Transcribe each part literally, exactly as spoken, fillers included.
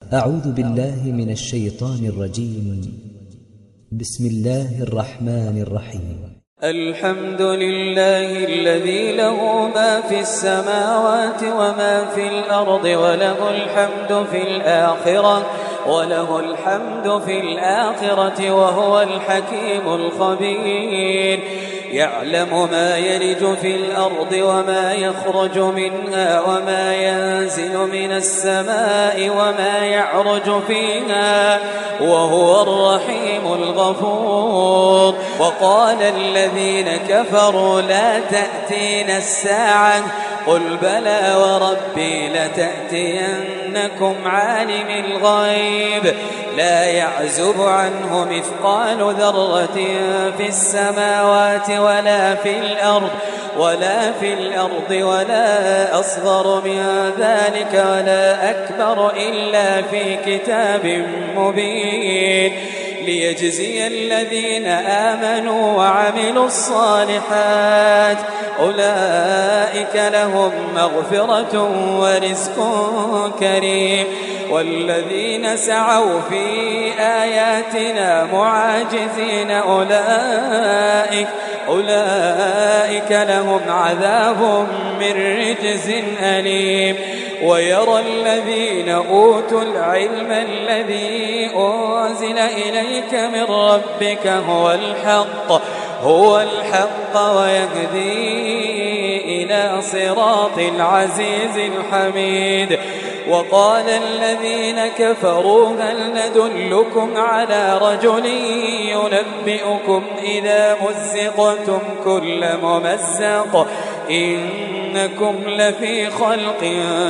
أعوذ بالله من الشيطان الرجيم. بسم الله الرحمن الرحيم. الحمد لله الذي له ما في السماوات وما في الأرض وله الحمد في الآخرة وله الحمد في الآخرة وهو الحكيم الخبير. يعلم ما يلج في الأرض وما يخرج منها وما ينزل من السماء وما يعرج فيها وهو الرحيم الغفور. وقال الذين كفروا لا تأتينا الساعة قل بلى وربي لتأتينكم عالم الغيب لا يعزب عنه مثقال ذرة في السماوات ولا في الأرض ولا في الأرض ولا أصغر من ذلك ولا أكبر إلا في كتاب مبين ليجزي الذين آمنوا وعملوا الصالحات أولئك لهم مغفرة ورزق كريم. والذين سعوا في آياتنا معاجزين أولئك أولئك لهم عذاب من رجز أليم. ويرى الذين أوتوا العلم الذي أنزل إليك من ربك هو الحق هو الحق ويهدي إلى صراط العزيز الحميد. وقال الذين كفروا هل ندلكم على رجل ينبئكم إذا مزقتم كل ممزق إنكم لفي خلق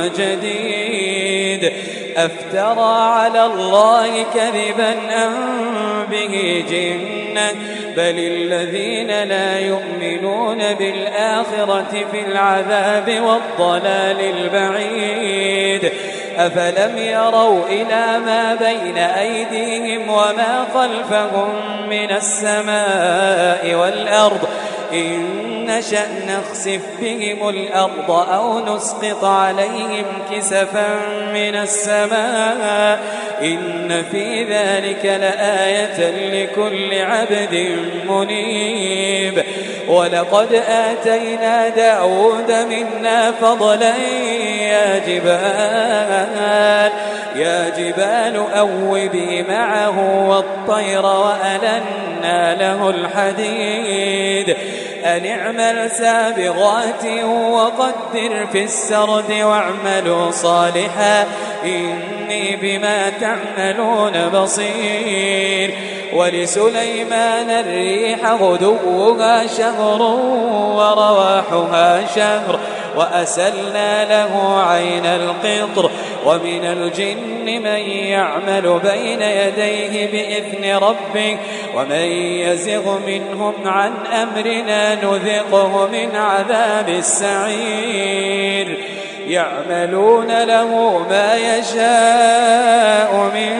جديد أفترى على الله كذبا أم به جنة بل الذين لا يؤمنون بالآخرة في العذاب والضلال البعيد. أفلم يروا إلى ما بين أيديهم وما خلفهم من السماء والأرض إن نشأ نخسف بهم الأرض أو نسقط عليهم كسفا من السماء إن في ذلك لآية لكل عبد منيب. ولقد آتينا داود منا فضلا يا جبال يا جبال أوبي معه والطير وألنا له الحديد أن اعمل سابغات وقدر في السرد واعملوا صالحا إني بما تعملون بصير. ولسليمان الريح غدوها شهر ورواحها شهر وأسلنا له عين القطر ومن الجن من يعمل بين يديه بإذن ربه ومن يزغ منهم عن أمرنا نذقه من عذاب السعير. يعملون له ما يشاء من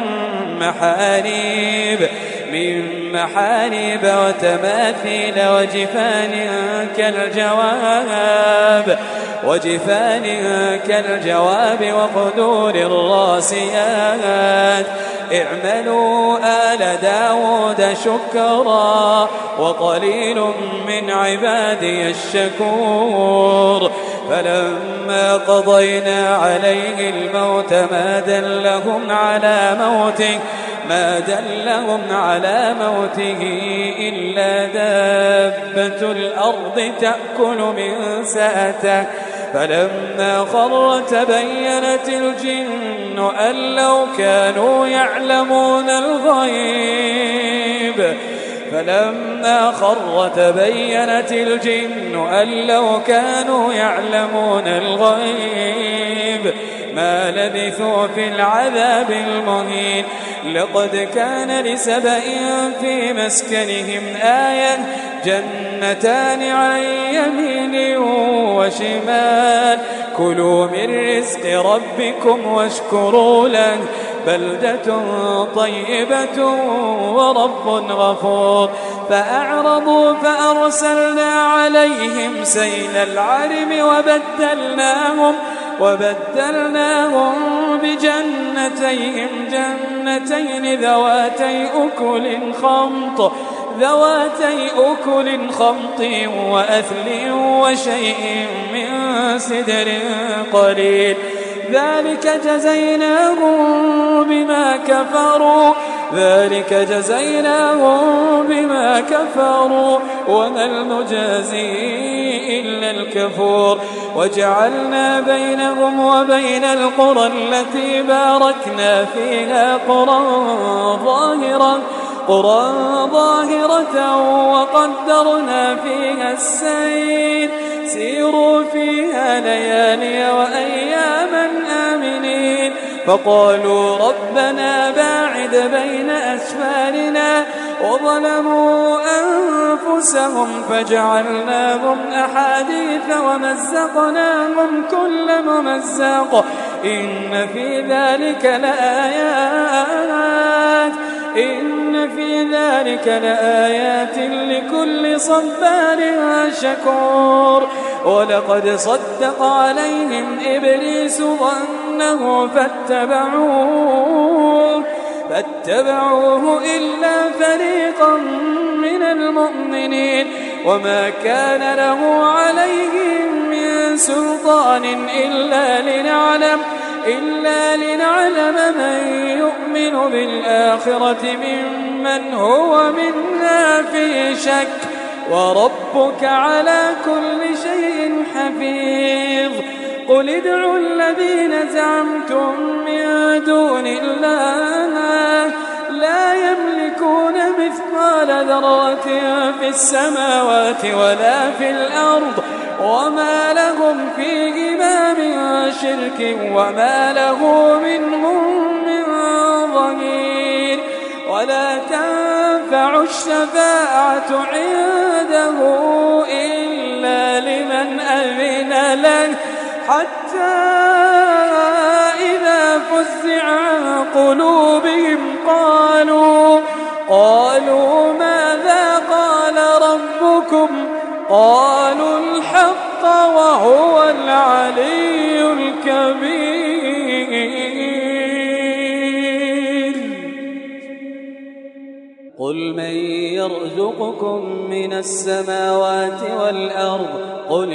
محاريب من محاريب وتماثيل وجفان كالجواب وجفان كالجواب وقدور الراسيات اعملوا آل داود شكرا وقليل من عبادي الشكور. فلما قضينا عليه الموت ما دلهم على موته ما دلهم على موته إلا دابة الأرض تأكل من سأته فلما خر تبينت الجن أن لو كانوا يعلمون الغيب فلما خر تبينت الجن أن لو كانوا يعلمون الغيب ما لبثوا في العذاب المهين. لقد كان لسبأ في مسكنهم آية جنتان عن يمين وشمال كلوا من رزق ربكم واشكروا له بلدة طيبة ورب غفور. فأعرضوا فأرسلنا عليهم سيل العرم وبدلناهم وبدلناهم بجنتيهم جنتين ذواتي أكل خمط ذواتي أكل خمط وأثل وشيء من سدر قليل ذلك جزيناهم بما كفروا ذلك جزيناهم بما كفروا وهل نجازي إلا الكفور وجعلنا بينهم وبين القرى التي باركنا فيها قرى ظاهرة قرى ظاهرة وقدرنا فيها السير سيروا فيها ليالي وأياما آمنين فقالوا ربنا باعد بين أسفارنا وظلموا أنفسهم فجعلناهم أحاديث ومزقناهم كل ممزق إن في ذلك لآيات إن في ذلك لآيات لكل صبار شكور ولقد صدق عليهم إبليس ظنه فاتبعوه فاتبعوه إلا فريقا من المؤمنين وما كان له عليهم من سلطان إلا لنعلم إلا لنعلم من يؤمن بالآخرة ممن هو منها في شك وربك على كل شيء حفيظ قل ادعوا الذين زعمتم من دون الله لا يملكون مثقال ذرة في السماوات ولا في الأرض وما لهم فيهما من شرك وما له منهم من ظهير ولا تنفع الشفاعة عنده إلا لمن أذن له حتى إذا فزع عن قلوبهم قالوا قالوا ماذا قال ربكم قالوا الحق وهو العلي الكبير قل من يرزقكم من السماوات والأرض قل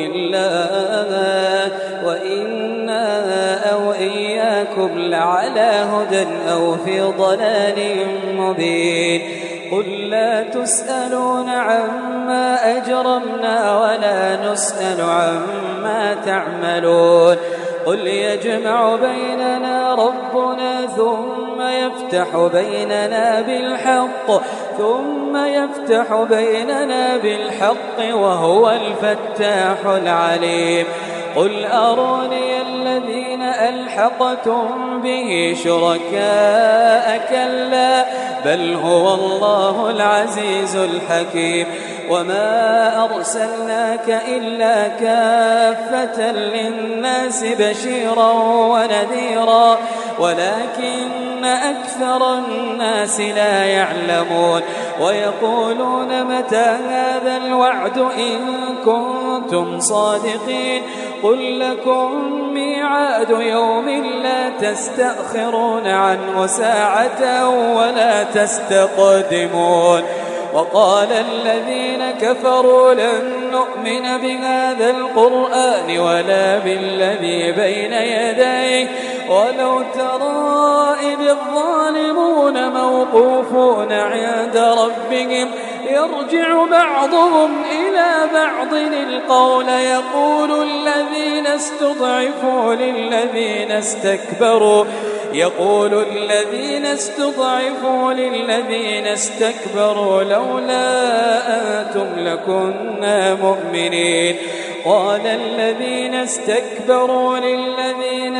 الله وإنا أو إياكم لعلى هدى أو في ضلال مبين قل لا تسألون عما أجرمنا ولا نسأل عما تعملون قل يجمع بيننا ربنا ثم يفتح بيننا بالحق ثم يفتح بيننا بالحق وهو الفتاح العليم قل أروني الذين ألحقتم به شركاء كلا بل هو الله العزيز الحكيم وما أرسلناك إلا كافة للناس بشيرا ونذيرا ولكن أكثر الناس لا يعلمون ويقولون متى هذا الوعد إن كنتم صادقين قل لكم ميعاد يوم لا تستأخرون عنه ساعة ولا تستقدمون وقال الذين كفروا لن نؤمن بهذا القرآن ولا بالذي بين يديه ولو ترى إذ الظالمون موقوفون عند ربهم يرجع بعضهم إلى بعض القول يقول الذين استضعفوا للذين استكبروا يقول الذين استضعفوا للذين استكبروا لولا أنتم لكنا مؤمنين قال الذين استكبروا للذين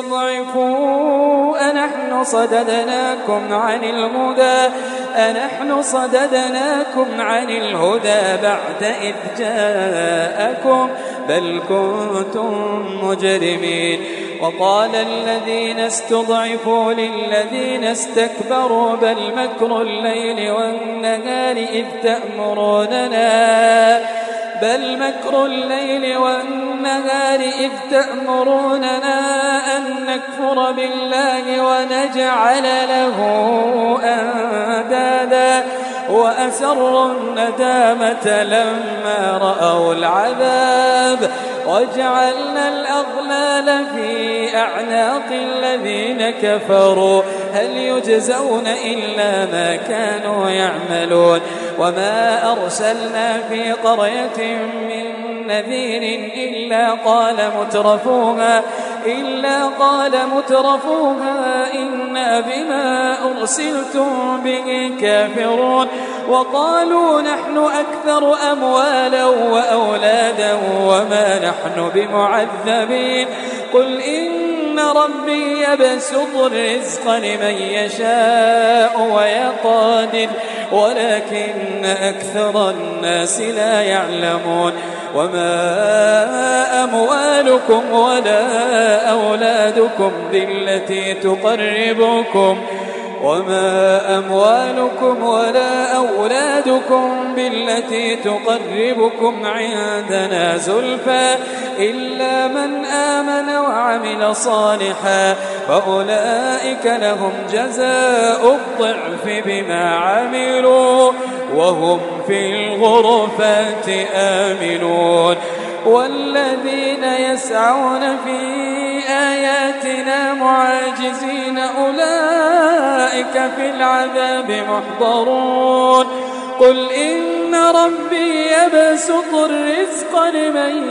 استضعفوا أنحن صددناكم عن الهدى أنحن صددناكم عن الهدى بعد إذ جاءكم بل كنتم مجرمين وقال الذين استضعفوا للذين استكبروا بل مكر الليل والنهار إذ تأمروننا بل مكر الليل والنهار إذ تأمروننا أن نكفر بالله ونجعل له أندادا وأسروا الندامة لما رأوا العذاب وجعلنا الأغلال في أعناق الذين كفروا هل يجزون إلا ما كانوا يعملون وما أرسلنا في قرية من نذير إلا قال مترفوها إلا قال مترفوها إنا بما أرسلتم به كافرون وقالوا نحن أكثر أموالا وأولادا وما نحن بمعذبين قل إن ربي يبسط الرزق لمن يشاء ويقدر ولكن أكثر الناس لا يعلمون وما أموالكم ولا أولادكم بالتي تقربكم وما أموالكم ولا أولادكم بالتي تقربكم عندنا زلفى إلا من آمن وعمل صالحا فأولئك لهم جزاء الضعف بما عملوا وهم في الغرفات آمنون والذين يسعون في آياتنا معاجزين أولئك في العذاب محضرون قل إن ربي يبسط الرزق لمن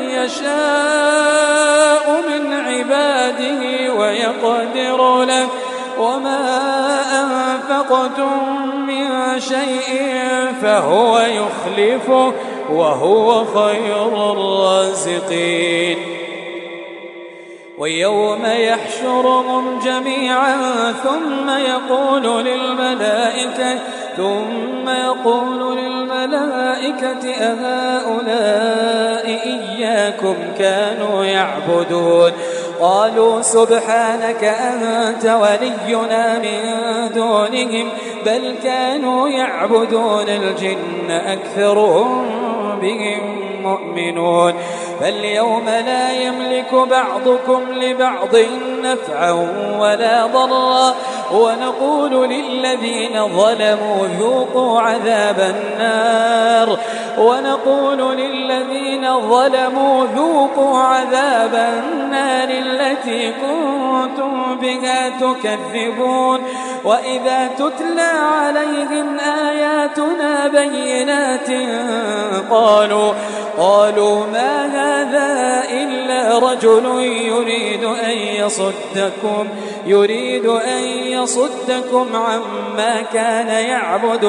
يشاء من عباده ويقدر له وما أنفقتم من شيء فهو يخلفه وهو خير الرازقين ويوم يحشرهم جميعا ثم يقول للملائكة ثم يقول للملائكة أهؤلاء إياكم كانوا يعبدون قالوا سبحانك أنت ولينا من دونهم بل كانوا يعبدون الجن أكثرهم بهم مؤمنون فاليوم لا يملك بعضكم لبعض نفعا ولا ضرا ونقول للذين ظلموا ذوقوا عذاب النار ونقول للذين ظلموا ذوقوا عذاب النار التي كنتم بها تكذبون وإذا تتلى عليهم آياتنا بينات قالوا قالوا ما هذا إلا رجل يريد أن يصدكم يريد أن يصدكم عما كان يعبد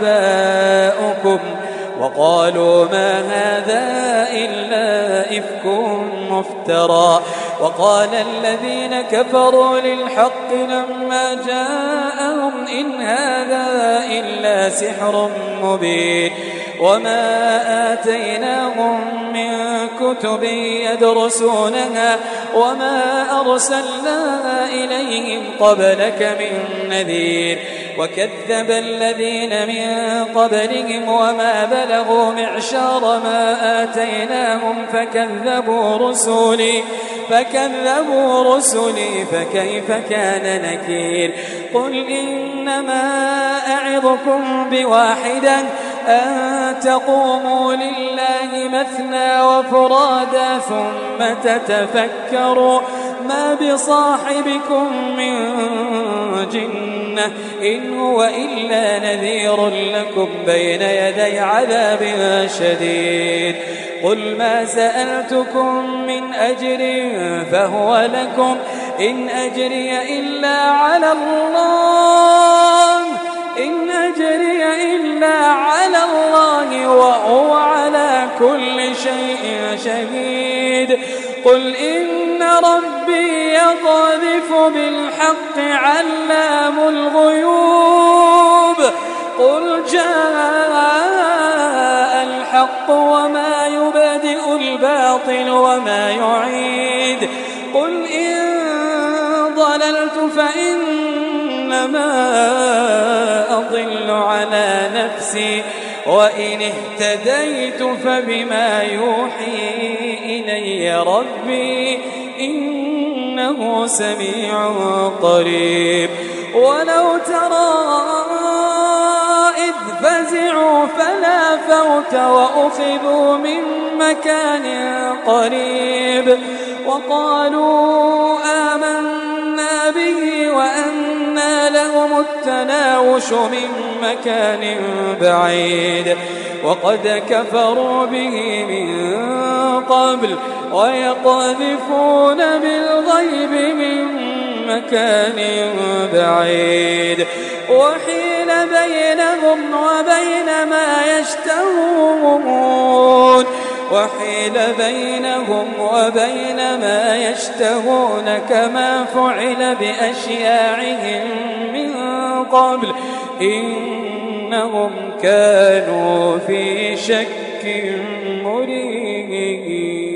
آباؤكم وقالوا ما هذا إلا إفك مفترى وقال الذين كفروا للحق لما جاءهم إن هذا إلا سحر مبين وما آتيناهم من كتب يدرسونها وما أرسلنا إليهم قبلك من نذير وكذب الذين من قبلهم وما بلغوا معشار ما آتيناهم فكذبوا رسلي فكذبوا رسلي فكيف كان نكير قل إنما أعظكم بواحدة أن تقوموا لله مثنى وفرادا ثم تتفكروا ما بصاحبكم من جنة إن هو إلا نذير لكم بين يدي عذاب شديد قل ما سألتكم من أجر فهو لكم إن أجري إلا على الله إن أجري إلا على الله وهو على كل شيء شهيد قل إن ربي يقذف بالحق علام الغيوب قل جاء الحق وما يبدئ الباطل وما يعيد قل إن ضللت فإنما أضل على نفسي وإن اهتديت فبما يوحي إلي ربي إنه سميع قريب ولو ترى إذ فزعوا فلا فوت وأخذوا من مكان قريب وقالوا آمنا به وأنى لهم التناوش من مكان بعيد وقد كفروا به من قبل ويقذفون بالغيب من مكان بعيد وحيل بينهم وبين ما يشتهون وحيل بينهم وبين ما يشتهون كما فعل بأشياعهم من قبل إنهم كانوا في شك مريب.